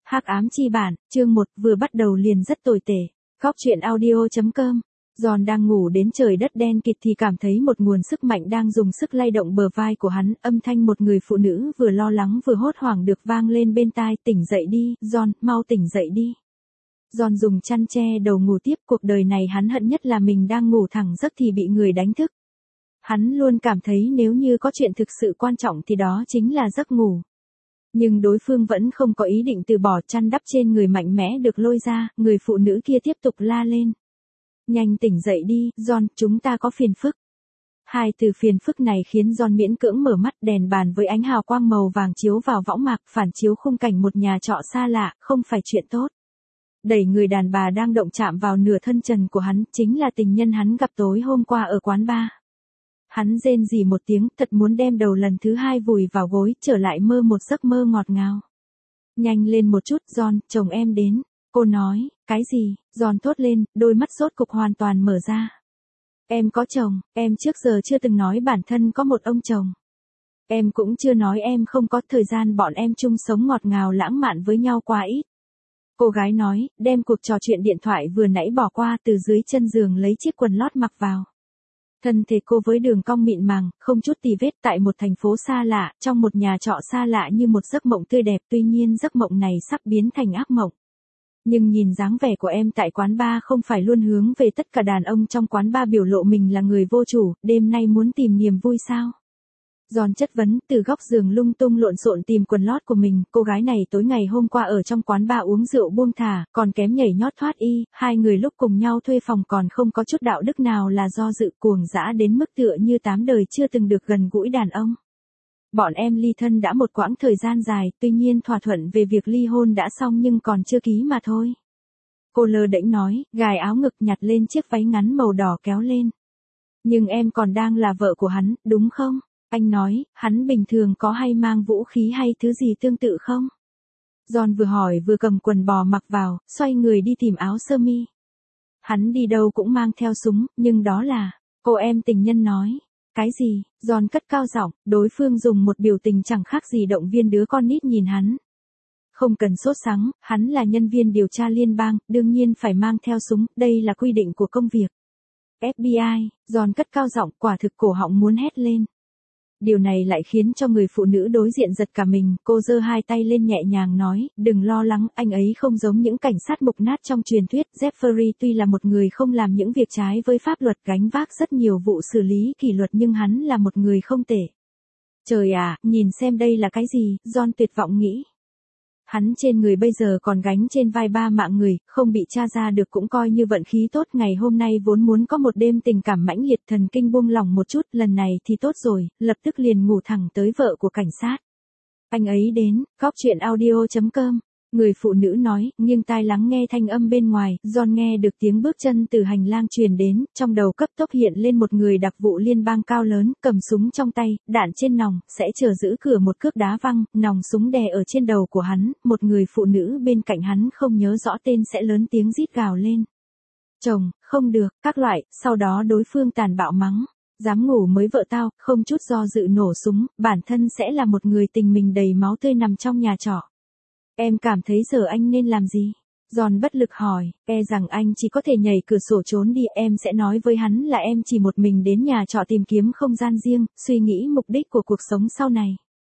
Hắc ám chi bản, chương 1 vừa bắt đầu liền rất tồi tệ. Góc truyện audio.com. Giòn đang ngủ đến trời đất đen kịt thì cảm thấy một nguồn sức mạnh đang dùng sức lay động bờ vai của hắn, âm thanh một người phụ nữ vừa lo lắng vừa hốt hoảng được vang lên bên tai, tỉnh dậy đi, Giòn, mau tỉnh dậy đi. Giòn dùng chăn che đầu ngủ tiếp, cuộc đời này hắn hận nhất là mình đang ngủ thẳng giấc thì bị người đánh thức. Hắn luôn cảm thấy nếu như có chuyện thực sự quan trọng thì đó chính là giấc ngủ. Nhưng đối phương vẫn không có ý định từ bỏ, chăn đắp trên người mạnh mẽ được lôi ra, người phụ nữ kia tiếp tục la lên. Nhanh tỉnh dậy đi, John, chúng ta có phiền phức. Hai từ phiền phức này khiến John miễn cưỡng mở mắt, đèn bàn với ánh hào quang màu vàng chiếu vào võng mạc, phản chiếu khung cảnh một nhà trọ xa lạ, không phải chuyện tốt. Đẩy người đàn bà đang động chạm vào nửa thân trần của hắn, chính là tình nhân hắn gặp tối hôm qua ở quán bar. Hắn rên rỉ một tiếng, thật muốn đem đầu lần thứ hai vùi vào gối, trở lại mơ một giấc mơ ngọt ngào. Nhanh lên một chút, John, chồng em đến. Cô nói, cái gì? John thốt lên, đôi mắt rốt cục hoàn toàn mở ra. Em có chồng, em trước giờ chưa từng nói bản thân có một ông chồng. Em cũng chưa nói em không có, thời gian bọn em chung sống ngọt ngào lãng mạn với nhau quá ít. Cô gái nói, đem cuộc trò chuyện điện thoại vừa nãy bỏ qua, từ dưới chân giường lấy chiếc quần lót mặc vào. Thân thể cô với đường cong mịn màng, không chút tì vết, tại một thành phố xa lạ, trong một nhà trọ xa lạ như một giấc mộng tươi đẹp, tuy nhiên giấc mộng này sắp biến thành ác mộng. Nhưng nhìn dáng vẻ của em tại quán bar không phải luôn hướng về tất cả đàn ông trong quán bar biểu lộ mình là người vô chủ, đêm nay muốn tìm niềm vui sao? Giòn chất vấn, từ góc giường lung tung lộn xộn tìm quần lót của mình, cô gái này tối ngày hôm qua ở trong quán bar uống rượu buông thả, còn kém nhảy nhót thoát y, hai người lúc cùng nhau thuê phòng còn không có chút đạo đức nào là do dự, cuồng dã đến mức tựa như 8 đời chưa từng được gần gũi đàn ông. Bọn em ly thân đã một quãng thời gian dài, tuy nhiên thỏa thuận về việc ly hôn đã xong nhưng còn chưa ký mà thôi. Cô lơ đễnh nói, gài áo ngực nhặt lên chiếc váy ngắn màu đỏ kéo lên. Nhưng em còn đang là vợ của hắn, đúng không? Anh nói, hắn bình thường có hay mang vũ khí hay thứ gì tương tự không? John vừa hỏi vừa cầm quần bò mặc vào, xoay người đi tìm áo sơ mi. Hắn đi đâu cũng mang theo súng, nhưng đó là, cô em tình nhân nói. Cái gì? John cất cao giọng, đối phương dùng một biểu tình chẳng khác gì động viên đứa con nít nhìn hắn. Không cần sốt sắng, hắn là nhân viên điều tra liên bang, đương nhiên phải mang theo súng, đây là quy định của công việc. FBI, John cất cao giọng, quả thực cổ họng muốn hét lên. Điều này lại khiến cho người phụ nữ đối diện giật cả mình, cô giơ hai tay lên nhẹ nhàng nói, đừng lo lắng, anh ấy không giống những cảnh sát mục nát trong truyền thuyết, Jeffrey tuy là một người không làm những việc trái với pháp luật, gánh vác rất nhiều vụ xử lý kỷ luật nhưng hắn là một người không tệ. Trời à, nhìn xem đây là cái gì, John tuyệt vọng nghĩ. Hắn trên người bây giờ còn gánh trên vai 3 mạng người, không bị tra ra được cũng coi như vận khí tốt, ngày hôm nay vốn muốn có một đêm tình cảm mãnh liệt, thần kinh buông lỏng một chút, lần này thì tốt rồi, lập tức liền ngủ thẳng tới vợ của cảnh sát. Anh ấy đến, góc truyện audio.com. Người phụ nữ nói, nghiêng tai lắng nghe thanh âm bên ngoài, John nghe được tiếng bước chân từ hành lang truyền đến, trong đầu cấp tốc hiện lên một người đặc vụ liên bang cao lớn, cầm súng trong tay, đạn trên nòng, sẽ chờ giữ cửa một cước đá văng, nòng súng đè ở trên đầu của hắn, một người phụ nữ bên cạnh hắn không nhớ rõ tên sẽ lớn tiếng rít gào lên. Chồng, không được, các loại, sau đó đối phương tàn bạo mắng. Dám ngủ mới vợ tao, không chút do dự nổ súng, bản thân sẽ là một người tình mình đầy máu tươi nằm trong nhà trọ. Em cảm thấy giờ anh nên làm gì? John bất lực hỏi, e rằng anh chỉ có thể nhảy cửa sổ trốn đi, em sẽ nói với hắn là em chỉ một mình đến nhà trọ tìm kiếm không gian riêng, suy nghĩ mục đích của cuộc sống sau này.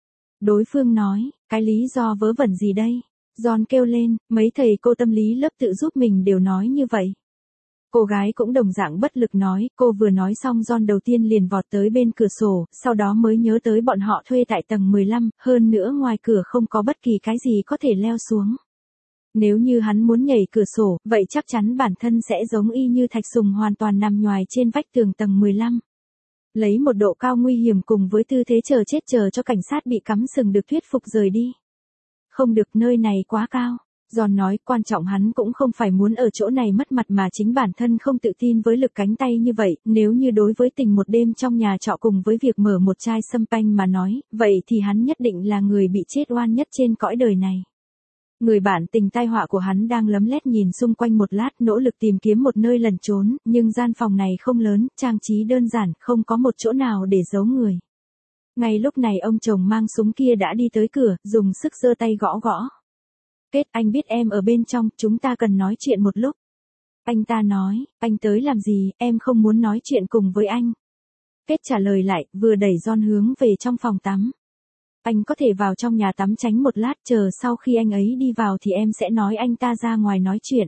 Đối phương nói, cái lý do vớ vẩn gì đây? John kêu lên, mấy thầy cô tâm lý lớp tự giúp mình đều nói như vậy. Cô gái cũng đồng dạng bất lực nói, cô vừa nói xong John đầu tiên liền vọt tới bên cửa sổ, sau đó mới nhớ tới bọn họ thuê tại tầng 15, hơn nữa ngoài cửa không có bất kỳ cái gì có thể leo xuống. Nếu như hắn muốn nhảy cửa sổ, vậy chắc chắn bản thân sẽ giống y như Thạch Sùng hoàn toàn nằm nhoài trên vách tường tầng 15. Lấy một độ cao nguy hiểm cùng với tư thế chờ chết chờ cho cảnh sát bị cắm sừng được thuyết phục rời đi. Không được, nơi này quá cao. John nói, quan trọng hắn cũng không phải muốn ở chỗ này mất mặt mà chính bản thân không tự tin với lực cánh tay như vậy, nếu như đối với tình một đêm trong nhà trọ cùng với việc mở một chai sâm panh mà nói, vậy thì hắn nhất định là người bị chết oan nhất trên cõi đời này. Người bạn tình tai họa của hắn đang lấm lét nhìn xung quanh một lát, nỗ lực tìm kiếm một nơi lẩn trốn, nhưng gian phòng này không lớn, trang trí đơn giản, không có một chỗ nào để giấu người. Ngay lúc này ông chồng mang súng kia đã đi tới cửa, dùng sức giơ tay gõ gõ. Kết, anh biết em ở bên trong, chúng ta cần nói chuyện một lúc. Anh ta nói, anh tới làm gì, em không muốn nói chuyện cùng với anh. Kết trả lời lại, vừa đẩy John hướng về trong phòng tắm. Anh có thể vào trong nhà tắm tránh một lát, chờ sau khi anh ấy đi vào thì em sẽ nói anh ta ra ngoài nói chuyện.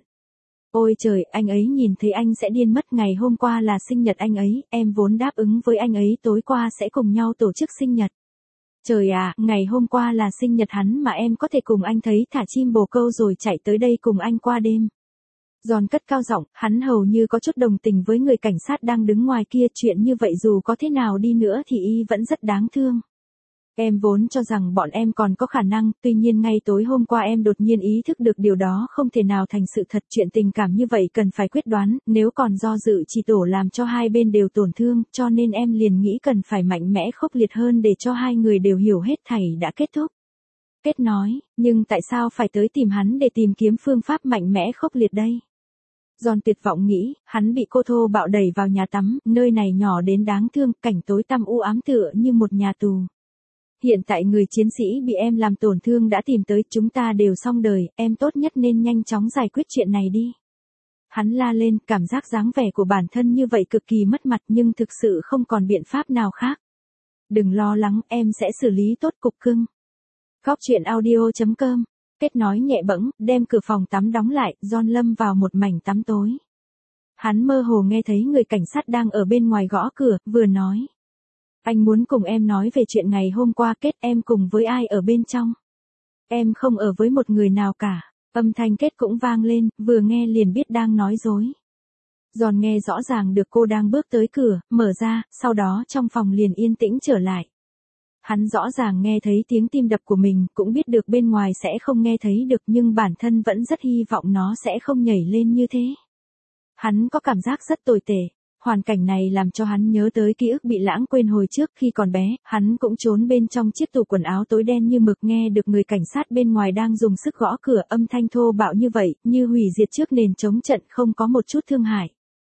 Ôi trời, anh ấy nhìn thấy anh sẽ điên mất. Ngày hôm qua là sinh nhật anh ấy, em vốn đáp ứng với anh ấy tối qua sẽ cùng nhau tổ chức sinh nhật. Trời à, ngày hôm qua là sinh nhật hắn mà em có thể cùng anh thấy thả chim bồ câu rồi chạy tới đây cùng anh qua đêm. Giòn cất cao giọng, hắn hầu như có chút đồng tình với người cảnh sát đang đứng ngoài kia, chuyện như vậy dù có thế nào đi nữa thì y vẫn rất đáng thương. Em vốn cho rằng bọn em còn có khả năng, tuy nhiên ngay tối hôm qua em đột nhiên ý thức được điều đó không thể nào thành sự thật. Chuyện tình cảm như vậy cần phải quyết đoán, nếu còn do dự chỉ tổ làm cho hai bên đều tổn thương, cho nên em liền nghĩ cần phải mạnh mẽ khốc liệt hơn để cho hai người đều hiểu hết thảy đã kết thúc. Kết nói, nhưng tại sao phải tới tìm hắn để tìm kiếm phương pháp mạnh mẽ khốc liệt đây? Giòn tuyệt vọng nghĩ, hắn bị cô thô bạo đẩy vào nhà tắm, nơi này nhỏ đến đáng thương, cảnh tối tăm u ám tựa như một nhà tù. Hiện tại người chiến sĩ bị em làm tổn thương đã tìm tới, chúng ta đều xong đời, em tốt nhất nên nhanh chóng giải quyết chuyện này đi. Hắn la lên, cảm giác dáng vẻ của bản thân như vậy cực kỳ mất mặt nhưng thực sự không còn biện pháp nào khác. Đừng lo lắng, em sẽ xử lý tốt cục cưng. Góc truyện audio.com. Kết nói nhẹ bẫng, đem cửa phòng tắm đóng lại, John lâm vào một mảnh tắm tối. Hắn mơ hồ nghe thấy người cảnh sát đang ở bên ngoài gõ cửa, vừa nói. Anh muốn cùng em nói về chuyện ngày hôm qua. Kết, em cùng với ai ở bên trong? Em không ở với một người nào cả. Âm thanh Kết cũng vang lên, vừa nghe liền biết đang nói dối. Giòn nghe rõ ràng được cô đang bước tới cửa, mở ra, sau đó trong phòng liền yên tĩnh trở lại. Hắn rõ ràng nghe thấy tiếng tim đập của mình, cũng biết được bên ngoài sẽ không nghe thấy được nhưng bản thân vẫn rất hy vọng nó sẽ không nhảy lên như thế. Hắn có cảm giác rất tồi tệ. Hoàn cảnh này làm cho hắn nhớ tới ký ức bị lãng quên hồi trước khi còn bé, hắn cũng trốn bên trong chiếc tủ quần áo tối đen như mực, nghe được người cảnh sát bên ngoài đang dùng sức gõ cửa, âm thanh thô bạo như vậy, như hủy diệt trước nền chống trận, không có một chút thương hại.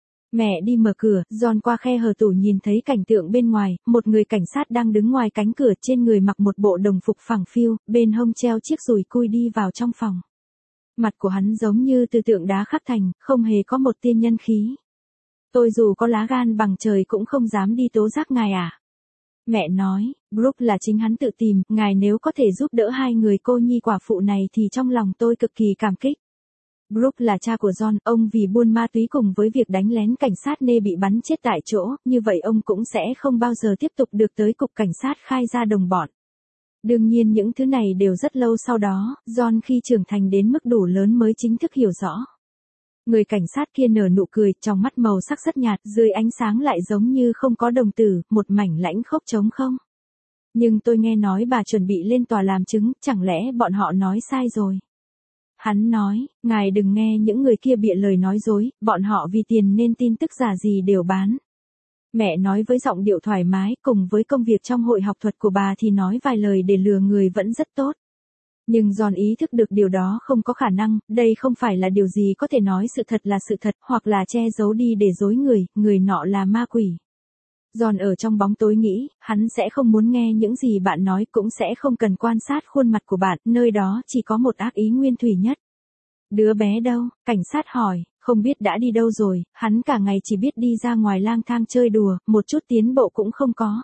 Mẹ đi mở cửa, John qua khe hở tủ nhìn thấy cảnh tượng bên ngoài, một người cảnh sát đang đứng ngoài cánh cửa, trên người mặc một bộ đồng phục phẳng phiu, bên hông treo chiếc dùi cui đi vào trong phòng. Mặt của hắn giống như từ tượng đá khắc thành, không hề có một tia nhân khí. Tôi dù có lá gan bằng trời cũng không dám đi tố giác ngài à. Mẹ nói, Brooke là chính hắn tự tìm, ngài nếu có thể giúp đỡ hai người cô nhi quả phụ này thì trong lòng tôi cực kỳ cảm kích. Brooke là cha của John, ông vì buôn ma túy cùng với việc đánh lén cảnh sát nên bị bắn chết tại chỗ, như vậy ông cũng sẽ không bao giờ tiếp tục được tới cục cảnh sát khai ra đồng bọn. Đương nhiên những thứ này đều rất lâu sau đó, John khi trưởng thành đến mức đủ lớn mới chính thức hiểu rõ. Người cảnh sát kia nở nụ cười, trong mắt màu sắc rất nhạt, dưới ánh sáng lại giống như không có đồng tử, một mảnh lãnh khốc trống không. Nhưng tôi nghe nói bà chuẩn bị lên tòa làm chứng, chẳng lẽ bọn họ nói sai rồi? Hắn nói, ngài đừng nghe những người kia bịa lời nói dối, bọn họ vì tiền nên tin tức giả gì đều bán. Mẹ nói với giọng điệu thoải mái, cùng với công việc trong hội học thuật của bà thì nói vài lời để lừa người vẫn rất tốt. Nhưng John ý thức được điều đó không có khả năng, đây không phải là điều gì có thể nói sự thật là sự thật, hoặc là che giấu đi để dối người nọ là ma quỷ. John ở trong bóng tối nghĩ, hắn sẽ không muốn nghe những gì bạn nói, cũng sẽ không cần quan sát khuôn mặt của bạn, nơi đó chỉ có một ác ý nguyên thủy nhất. Đứa bé đâu? Cảnh sát hỏi, không biết đã đi đâu rồi, hắn cả ngày chỉ biết đi ra ngoài lang thang chơi đùa, một chút tiến bộ cũng không có.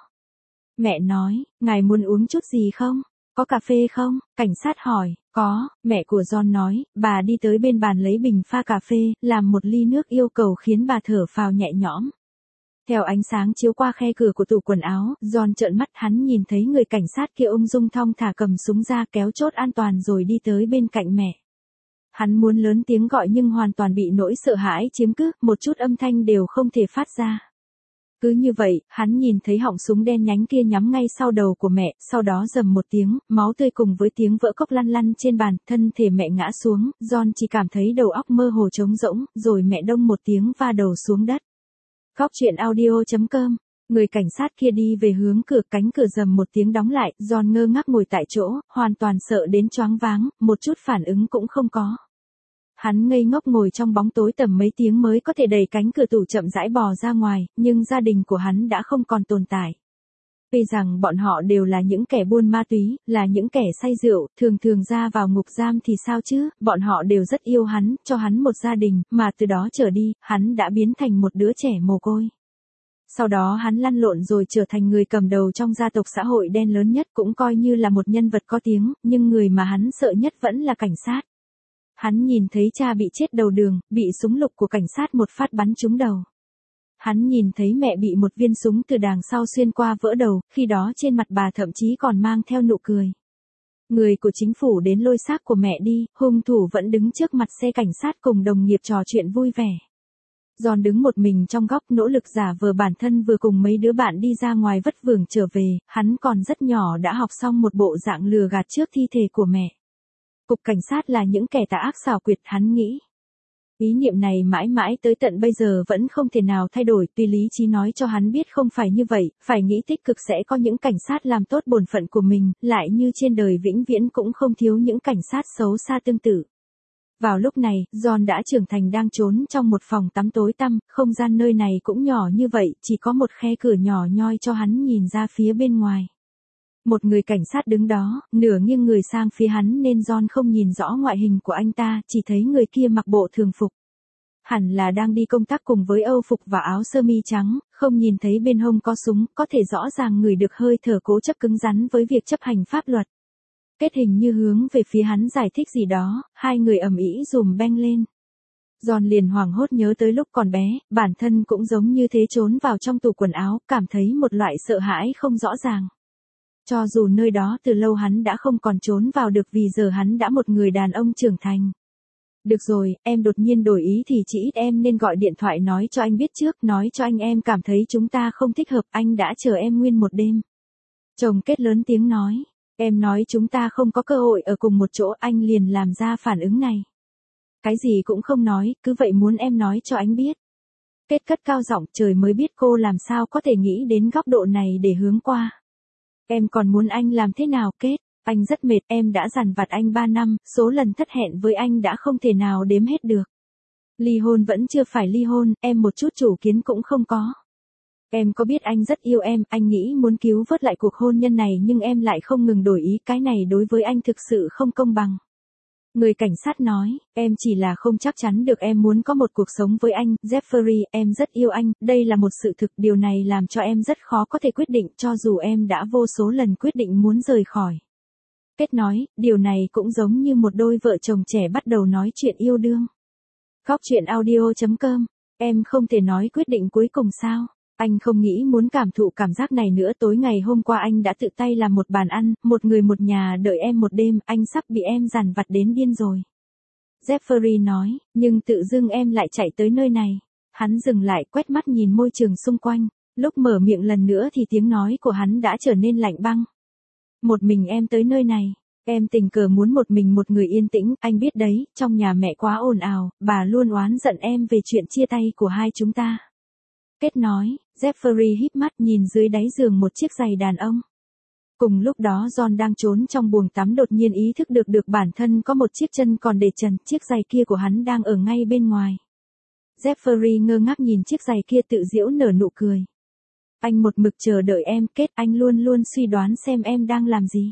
Mẹ nói, ngài muốn uống chút gì không? Có cà phê không? Cảnh sát hỏi, có, mẹ của John nói, bà đi tới bên bàn lấy bình pha cà phê, làm một ly nước yêu cầu khiến bà thở phào nhẹ nhõm. Theo ánh sáng chiếu qua khe cửa của tủ quần áo, John trợn mắt, hắn nhìn thấy người cảnh sát kia ung dung thong thả cầm súng ra, kéo chốt an toàn rồi đi tới bên cạnh mẹ. Hắn muốn lớn tiếng gọi nhưng hoàn toàn bị nỗi sợ hãi chiếm cứ, một chút âm thanh đều không thể phát ra. Cứ như vậy, hắn nhìn thấy họng súng đen nhánh kia nhắm ngay sau đầu của mẹ, sau đó rầm một tiếng, máu tươi cùng với tiếng vỡ cốc lăn lăn trên bàn, thân thể mẹ ngã xuống, John chỉ cảm thấy đầu óc mơ hồ trống rỗng, rồi mẹ đông một tiếng va đầu xuống đất. Góc truyện audio.com. Người cảnh sát kia đi về hướng cửa, cánh cửa rầm một tiếng đóng lại, John ngơ ngác ngồi tại chỗ, hoàn toàn sợ đến choáng váng, một chút phản ứng cũng không có. Hắn ngây ngốc ngồi trong bóng tối tầm mấy tiếng mới có thể đẩy cánh cửa tủ chậm rãi bò ra ngoài, nhưng gia đình của hắn đã không còn tồn tại. Tuy rằng bọn họ đều là những kẻ buôn ma túy, là những kẻ say rượu, thường thường ra vào ngục giam thì sao chứ, bọn họ đều rất yêu hắn, cho hắn một gia đình, mà từ đó trở đi, hắn đã biến thành một đứa trẻ mồ côi. Sau đó hắn lăn lộn rồi trở thành người cầm đầu trong gia tộc xã hội đen lớn nhất, cũng coi như là một nhân vật có tiếng, nhưng người mà hắn sợ nhất vẫn là cảnh sát. Hắn nhìn thấy cha bị chết đầu đường, bị súng lục của cảnh sát một phát bắn trúng đầu. Hắn nhìn thấy mẹ bị một viên súng từ đằng sau xuyên qua vỡ đầu, khi đó trên mặt bà thậm chí còn mang theo nụ cười. Người của chính phủ đến lôi xác của mẹ đi, hung thủ vẫn đứng trước mặt xe cảnh sát cùng đồng nghiệp trò chuyện vui vẻ. John đứng một mình trong góc nỗ lực giả vờ bản thân vừa cùng mấy đứa bạn đi ra ngoài vất vưởng trở về, hắn còn rất nhỏ đã học xong một bộ dạng lừa gạt trước thi thể của mẹ. Cục cảnh sát là những kẻ tà ác xảo quyệt, hắn nghĩ. Ý niệm này mãi mãi tới tận bây giờ vẫn không thể nào thay đổi, tuy lý trí nói cho hắn biết không phải như vậy, phải nghĩ tích cực sẽ có những cảnh sát làm tốt bổn phận của mình, lại như trên đời vĩnh viễn cũng không thiếu những cảnh sát xấu xa tương tự. Vào lúc này, John đã trưởng thành đang trốn trong một phòng tắm tối tăm, không gian nơi này cũng nhỏ như vậy, chỉ có một khe cửa nhỏ nhoi cho hắn nhìn ra phía bên ngoài. Một người cảnh sát đứng đó, nửa nghiêng người sang phía hắn nên John không nhìn rõ ngoại hình của anh ta, chỉ thấy người kia mặc bộ thường phục. Hẳn là đang đi công tác cùng với âu phục và áo sơ mi trắng, không nhìn thấy bên hông có súng, có thể rõ ràng ngửi được hơi thở cố chấp cứng rắn với việc chấp hành pháp luật. Kết hình như hướng về phía hắn giải thích gì đó, hai người ầm ĩ dùm beng lên. John liền hoảng hốt nhớ tới lúc còn bé, bản thân cũng giống như thế trốn vào trong tủ quần áo, cảm thấy một loại sợ hãi không rõ ràng. Cho dù nơi đó từ lâu hắn đã không còn trốn vào được vì giờ hắn đã một người đàn ông trưởng thành. Được rồi, em đột nhiên đổi ý thì chỉ ít em nên gọi điện thoại nói cho anh biết trước, nói cho anh em cảm thấy chúng ta không thích hợp, anh đã chờ em nguyên một đêm. Chồng Kết lớn tiếng nói, em nói chúng ta không có cơ hội ở cùng một chỗ, anh liền làm ra phản ứng này. Cái gì cũng không nói, cứ vậy muốn em nói cho anh biết. Kết cất cao giọng, trời mới biết cô làm sao có thể nghĩ đến góc độ này để hướng qua. Em còn muốn anh làm thế nào Kết? Anh rất mệt, em đã dằn vặt anh 3 năm, số lần thất hẹn với anh đã không thể nào đếm hết được. Ly hôn vẫn chưa phải ly hôn, em một chút chủ kiến cũng không có. Em có biết anh rất yêu em, anh nghĩ muốn cứu vớt lại cuộc hôn nhân này nhưng em lại không ngừng đổi ý, cái này đối với anh thực sự không công bằng. Người cảnh sát nói, em chỉ là không chắc chắn được em muốn có một cuộc sống với anh, Jeffrey, em rất yêu anh, đây là một sự thực, điều này làm cho em rất khó có thể quyết định cho dù em đã vô số lần quyết định muốn rời khỏi. Kết nói, điều này cũng giống như một đôi vợ chồng trẻ bắt đầu nói chuyện yêu đương. Góc chuyện audio.com, em không thể nói quyết định cuối cùng sao? Anh không nghĩ muốn cảm thụ cảm giác này nữa, tối ngày hôm qua anh đã tự tay làm một bàn ăn, một người một nhà đợi em một đêm, anh sắp bị em dằn vặt đến điên rồi. Jeffrey nói, nhưng tự dưng em lại chạy tới nơi này. Hắn dừng lại quét mắt nhìn môi trường xung quanh, lúc mở miệng lần nữa thì tiếng nói của hắn đã trở nên lạnh băng. Một mình em tới nơi này, em tình cờ muốn một mình một người yên tĩnh, anh biết đấy, trong nhà mẹ quá ồn ào, bà luôn oán giận em về chuyện chia tay của hai chúng ta. Kết nói, Jeffrey híp mắt nhìn dưới đáy giường một chiếc giày đàn ông. Cùng lúc đó John đang trốn trong buồng tắm đột nhiên ý thức được bản thân có một chiếc chân còn để trần, chiếc giày kia của hắn đang ở ngay bên ngoài. Jeffrey ngơ ngác nhìn chiếc giày kia tự giễu nở nụ cười. Anh một mực chờ đợi em Kết, anh luôn luôn suy đoán xem em đang làm gì.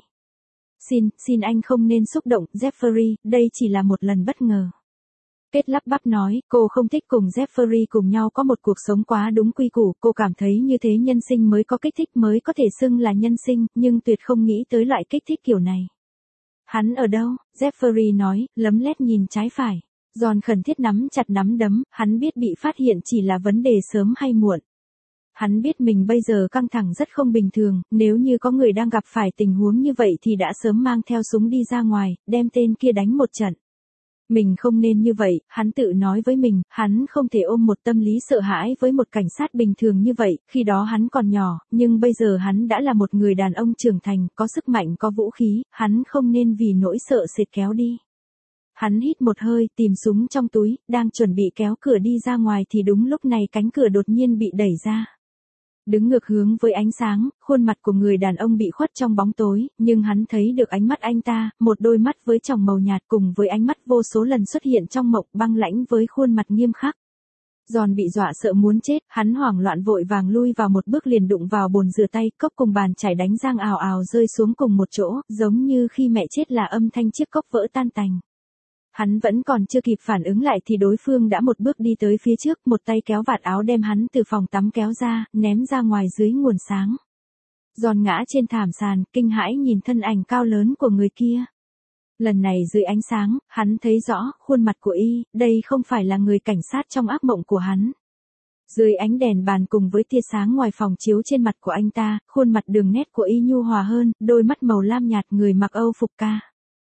Xin anh không nên xúc động, Jeffrey, đây chỉ là một lần bất ngờ. Kết lắp bắp nói, cô không thích cùng Jeffrey cùng nhau có một cuộc sống quá đúng quy củ, cô cảm thấy như thế nhân sinh mới có kích thích, mới có thể xưng là nhân sinh, nhưng tuyệt không nghĩ tới loại kích thích kiểu này. Hắn ở đâu? Jeffrey nói, lấm lét nhìn trái phải. John khẩn thiết nắm chặt nắm đấm, hắn biết bị phát hiện chỉ là vấn đề sớm hay muộn. Hắn biết mình bây giờ căng thẳng rất không bình thường, nếu như có người đang gặp phải tình huống như vậy thì đã sớm mang theo súng đi ra ngoài, đem tên kia đánh một trận. Mình không nên như vậy, hắn tự nói với mình, hắn không thể ôm một tâm lý sợ hãi với một cảnh sát bình thường như vậy, khi đó hắn còn nhỏ, nhưng bây giờ hắn đã là một người đàn ông trưởng thành, có sức mạnh, có vũ khí, hắn không nên vì nỗi sợ sệt kéo đi. Hắn hít một hơi, tìm súng trong túi, đang chuẩn bị kéo cửa đi ra ngoài thì đúng lúc này cánh cửa đột nhiên bị đẩy ra. Đứng ngược hướng với ánh sáng, khuôn mặt của người đàn ông bị khuất trong bóng tối, nhưng hắn thấy được ánh mắt anh ta, một đôi mắt với tròng màu nhạt cùng với ánh mắt vô số lần xuất hiện trong mộng, băng lãnh với khuôn mặt nghiêm khắc. John bị dọa sợ muốn chết, hắn hoảng loạn vội vàng lui vào một bước liền đụng vào bồn rửa tay, cốc cùng bàn chải đánh răng ào ào rơi xuống cùng một chỗ, giống như khi mẹ chết là âm thanh chiếc cốc vỡ tan tành. Hắn vẫn còn chưa kịp phản ứng lại thì đối phương đã một bước đi tới phía trước, một tay kéo vạt áo đem hắn từ phòng tắm kéo ra, ném ra ngoài dưới nguồn sáng. John ngã trên thảm sàn, kinh hãi nhìn thân ảnh cao lớn của người kia. Lần này dưới ánh sáng, hắn thấy rõ khuôn mặt của y, đây không phải là người cảnh sát trong ác mộng của hắn. Dưới ánh đèn bàn cùng với tia sáng ngoài phòng chiếu trên mặt của anh ta, khuôn mặt đường nét của y nhu hòa hơn, đôi mắt màu lam nhạt, người mặc Âu phục ca.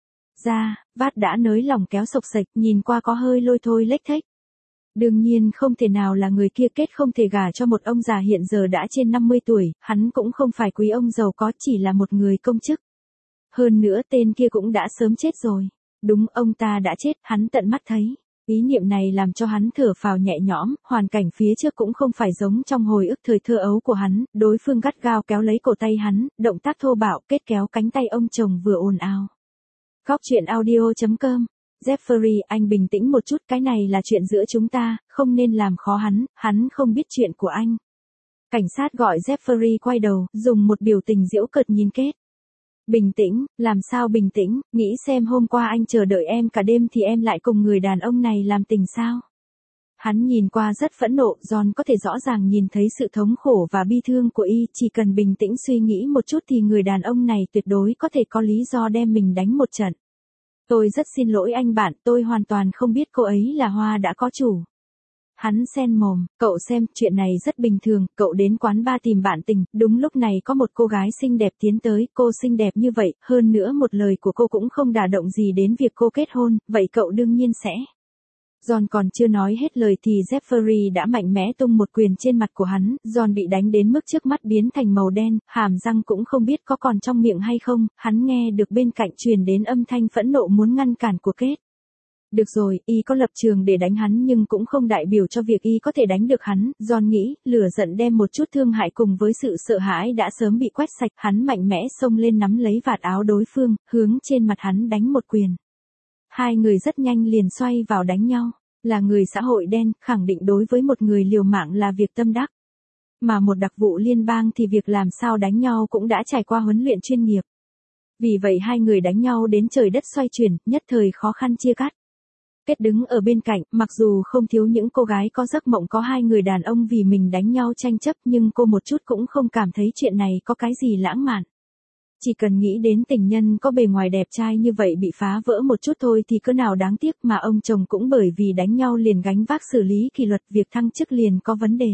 Vát đã nới lỏng kéo xộc xệch, nhìn qua có hơi lôi thôi lếch thếch. Đương nhiên không thể nào là người kia, kết không thể gả cho một ông già hiện giờ đã trên 50 tuổi, hắn cũng không phải quý ông giàu có, chỉ là một người công chức. Hơn nữa tên kia cũng đã sớm chết rồi. Đúng, ông ta đã chết, hắn tận mắt thấy. Ý niệm này làm cho hắn thở phào nhẹ nhõm, hoàn cảnh phía trước cũng không phải giống trong hồi ức thời thơ ấu của hắn, đối phương gắt gao kéo lấy cổ tay hắn, động tác thô bạo kết kéo cánh tay ông chồng vừa ồn ào. Góc truyện audio.com. Jeffrey, anh bình tĩnh một chút, cái này là chuyện giữa chúng ta, không nên làm khó hắn không biết chuyện của anh. Cảnh sát gọi Jeffrey quay đầu, dùng một biểu tình giễu cợt nhìn Kate. Bình tĩnh, làm sao bình tĩnh, nghĩ xem hôm qua anh chờ đợi em cả đêm thì em lại cùng người đàn ông này làm tình sao? Hắn nhìn qua rất phẫn nộ, John có thể rõ ràng nhìn thấy sự thống khổ và bi thương của y, chỉ cần bình tĩnh suy nghĩ một chút thì người đàn ông này tuyệt đối có thể có lý do đem mình đánh một trận. Tôi rất xin lỗi anh bạn, tôi hoàn toàn không biết cô ấy là Hoa đã có chủ. Hắn sen mồm, cậu xem, chuyện này rất bình thường, cậu đến quán bar tìm bạn tình, đúng lúc này có một cô gái xinh đẹp tiến tới, cô xinh đẹp như vậy, hơn nữa một lời của cô cũng không đả động gì đến việc cô kết hôn, vậy cậu đương nhiên sẽ. John còn chưa nói hết lời thì Jeffrey đã mạnh mẽ tung một quyền trên mặt của hắn, John bị đánh đến mức trước mắt biến thành màu đen, hàm răng cũng không biết có còn trong miệng hay không, hắn nghe được bên cạnh truyền đến âm thanh phẫn nộ muốn ngăn cản của Kate. Được rồi, y có lập trường để đánh hắn nhưng cũng không đại biểu cho việc y có thể đánh được hắn, John nghĩ, lửa giận đem một chút thương hại cùng với sự sợ hãi đã sớm bị quét sạch, hắn mạnh mẽ xông lên nắm lấy vạt áo đối phương, hướng trên mặt hắn đánh một quyền. Hai người rất nhanh liền xoay vào đánh nhau, là người xã hội đen, khẳng định đối với một người liều mạng là việc tâm đắc. Mà một đặc vụ liên bang thì việc làm sao đánh nhau cũng đã trải qua huấn luyện chuyên nghiệp. Vì vậy hai người đánh nhau đến trời đất xoay chuyển, nhất thời khó khăn chia cắt. Kết đứng ở bên cạnh, mặc dù không thiếu những cô gái có giấc mộng có hai người đàn ông vì mình đánh nhau tranh chấp nhưng cô một chút cũng không cảm thấy chuyện này có cái gì lãng mạn. Chỉ cần nghĩ đến tình nhân có bề ngoài đẹp trai như vậy bị phá vỡ một chút thôi thì cỡ nào đáng tiếc, mà ông chồng cũng bởi vì đánh nhau liền gánh vác xử lý kỷ luật, việc thăng chức liền có vấn đề.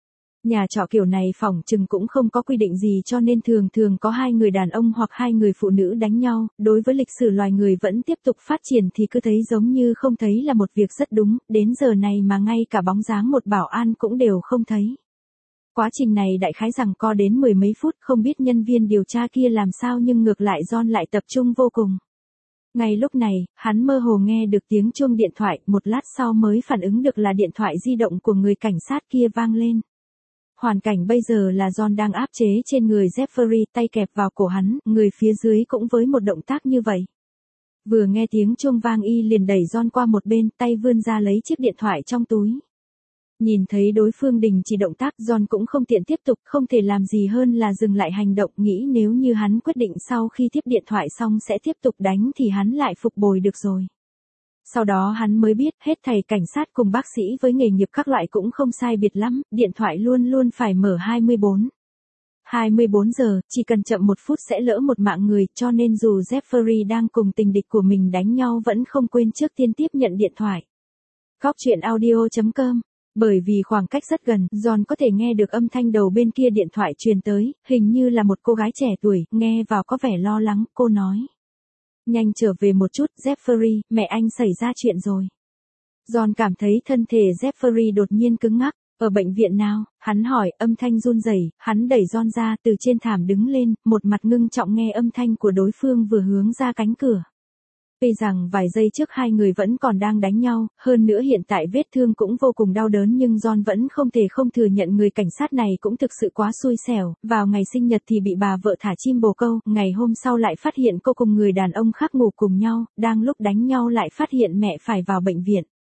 Nhà trọ kiểu này phỏng chừng cũng không có quy định gì cho nên thường thường có hai người đàn ông hoặc hai người phụ nữ đánh nhau, đối với lịch sử loài người vẫn tiếp tục phát triển thì cứ thấy giống như không thấy là một việc rất đúng, đến giờ này mà ngay cả bóng dáng một bảo an cũng đều không thấy. Quá trình này đại khái rằng co đến mười mấy phút, không biết nhân viên điều tra kia làm sao nhưng ngược lại John lại tập trung vô cùng. Ngay lúc này, hắn mơ hồ nghe được tiếng chuông điện thoại, một lát sau mới phản ứng được là điện thoại di động của người cảnh sát kia vang lên. Hoàn cảnh bây giờ là John đang áp chế trên người Jeffrey, tay kẹp vào cổ hắn, người phía dưới cũng với một động tác như vậy. Vừa nghe tiếng chuông vang y liền đẩy John qua một bên, tay vươn ra lấy chiếc điện thoại trong túi. Nhìn thấy đối phương đình chỉ động tác, John cũng không tiện tiếp tục, không thể làm gì hơn là dừng lại hành động, nghĩ nếu như hắn quyết định sau khi tiếp điện thoại xong sẽ tiếp tục đánh thì hắn lại phục bồi được rồi. Sau đó hắn mới biết, hết thầy cảnh sát cùng bác sĩ với nghề nghiệp các loại cũng không sai biệt lắm, điện thoại luôn luôn phải mở 24 giờ, chỉ cần chậm một phút sẽ lỡ một mạng người, cho nên dù Jeffrey đang cùng tình địch của mình đánh nhau vẫn không quên trước tiên tiếp nhận điện thoại. Góc truyện audio.com. Bởi vì khoảng cách rất gần, John có thể nghe được âm thanh đầu bên kia điện thoại truyền tới, hình như là một cô gái trẻ tuổi, nghe vào có vẻ lo lắng, cô nói. Nhanh trở về một chút, Jeffrey, mẹ anh xảy ra chuyện rồi. John cảm thấy thân thể Jeffrey đột nhiên cứng ngắc, ở bệnh viện nào, hắn hỏi, âm thanh run rẩy, hắn đẩy John ra, từ trên thảm đứng lên, một mặt ngưng trọng nghe âm thanh của đối phương vừa hướng ra cánh cửa. Tuy rằng vài giây trước hai người vẫn còn đang đánh nhau, hơn nữa hiện tại vết thương cũng vô cùng đau đớn nhưng John vẫn không thể không thừa nhận người cảnh sát này cũng thực sự quá xui xẻo, vào ngày sinh nhật thì bị bà vợ thả chim bồ câu, ngày hôm sau lại phát hiện cô cùng người đàn ông khác ngủ cùng nhau, đang lúc đánh nhau lại phát hiện mẹ phải vào bệnh viện.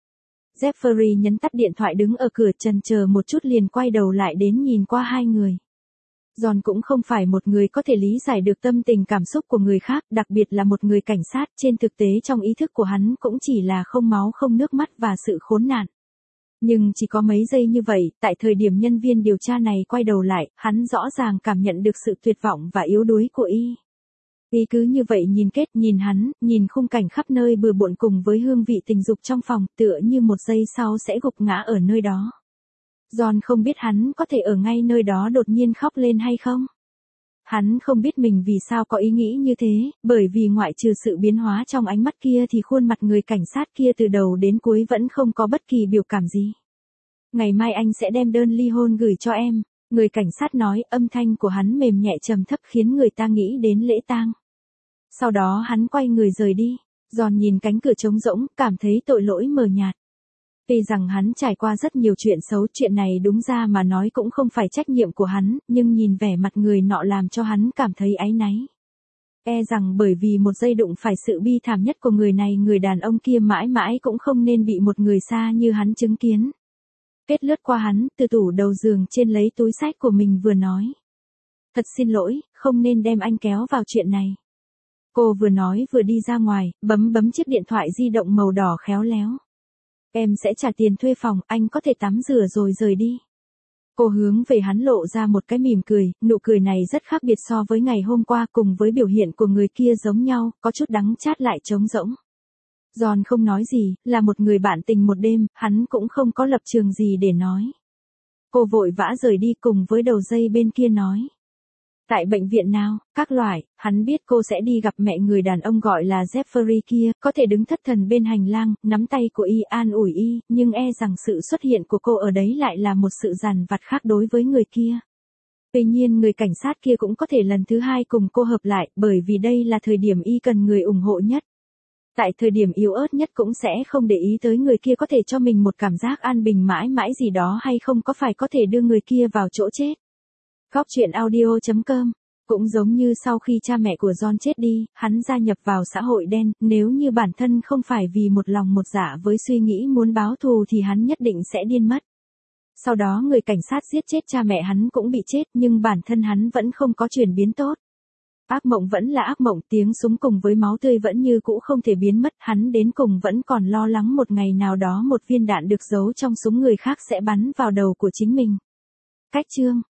Jeffrey nhấn tắt điện thoại đứng ở cửa chần chờ một chút liền quay đầu lại đến nhìn qua hai người. John cũng không phải một người có thể lý giải được tâm tình cảm xúc của người khác, đặc biệt là một người cảnh sát, trên thực tế trong ý thức của hắn cũng chỉ là không máu không nước mắt và sự khốn nạn. Nhưng chỉ có mấy giây như vậy, tại thời điểm nhân viên điều tra này quay đầu lại, hắn rõ ràng cảm nhận được sự tuyệt vọng và yếu đuối của y. Y cứ như vậy nhìn hắn, nhìn khung cảnh khắp nơi bừa bộn cùng với hương vị tình dục trong phòng, tựa như một giây sau sẽ gục ngã ở nơi đó. John không biết hắn có thể ở ngay nơi đó đột nhiên khóc lên hay không. Hắn không biết mình vì sao có ý nghĩ như thế, bởi vì ngoại trừ sự biến hóa trong ánh mắt kia thì khuôn mặt người cảnh sát kia từ đầu đến cuối vẫn không có bất kỳ biểu cảm gì. Ngày mai anh sẽ đem đơn ly hôn gửi cho em, người cảnh sát nói, âm thanh của hắn mềm nhẹ trầm thấp khiến người ta nghĩ đến lễ tang. Sau đó hắn quay người rời đi, John nhìn cánh cửa trống rỗng, cảm thấy tội lỗi mờ nhạt. Tuy rằng hắn trải qua rất nhiều chuyện xấu, chuyện này đúng ra mà nói cũng không phải trách nhiệm của hắn, nhưng nhìn vẻ mặt người nọ làm cho hắn cảm thấy áy náy. E rằng bởi vì một giây đụng phải sự bi thảm nhất của người này, người đàn ông kia mãi mãi cũng không nên bị một người xa như hắn chứng kiến. Kết lướt qua hắn, từ tủ đầu giường trên lấy túi sách của mình vừa nói. Thật xin lỗi, không nên đem anh kéo vào chuyện này. Cô vừa nói vừa đi ra ngoài, bấm chiếc điện thoại di động màu đỏ khéo léo. Em sẽ trả tiền thuê phòng, anh có thể tắm rửa rồi rời đi. Cô hướng về hắn lộ ra một cái mỉm cười, nụ cười này rất khác biệt so với ngày hôm qua, cùng với biểu hiện của người kia giống nhau, có chút đắng chát lại trống rỗng. John không nói gì, là một người bạn tình một đêm, hắn cũng không có lập trường gì để nói. Cô vội vã rời đi cùng với đầu dây bên kia nói. Tại bệnh viện nào, các loại, hắn biết cô sẽ đi gặp mẹ người đàn ông gọi là Jeffrey kia, có thể đứng thất thần bên hành lang, nắm tay của y an ủi y, nhưng e rằng sự xuất hiện của cô ở đấy lại là một sự dằn vặt khác đối với người kia. Tuy nhiên người cảnh sát kia cũng có thể lần thứ hai cùng cô hợp lại, bởi vì đây là thời điểm y cần người ủng hộ nhất. Tại thời điểm yếu ớt nhất cũng sẽ không để ý tới người kia có thể cho mình một cảm giác an bình mãi mãi gì đó hay không, có phải có thể đưa người kia vào chỗ chết. Góc truyện audio.com. Cũng giống như sau khi cha mẹ của John chết đi, hắn gia nhập vào xã hội đen, nếu như bản thân không phải vì một lòng một dạ với suy nghĩ muốn báo thù thì hắn nhất định sẽ điên mất. Sau đó người cảnh sát giết chết cha mẹ hắn cũng bị chết, nhưng bản thân hắn vẫn không có chuyển biến tốt. Ác mộng vẫn là ác mộng, tiếng súng cùng với máu tươi vẫn như cũ không thể biến mất, hắn đến cùng vẫn còn lo lắng một ngày nào đó một viên đạn được giấu trong súng người khác sẽ bắn vào đầu của chính mình. Cách chương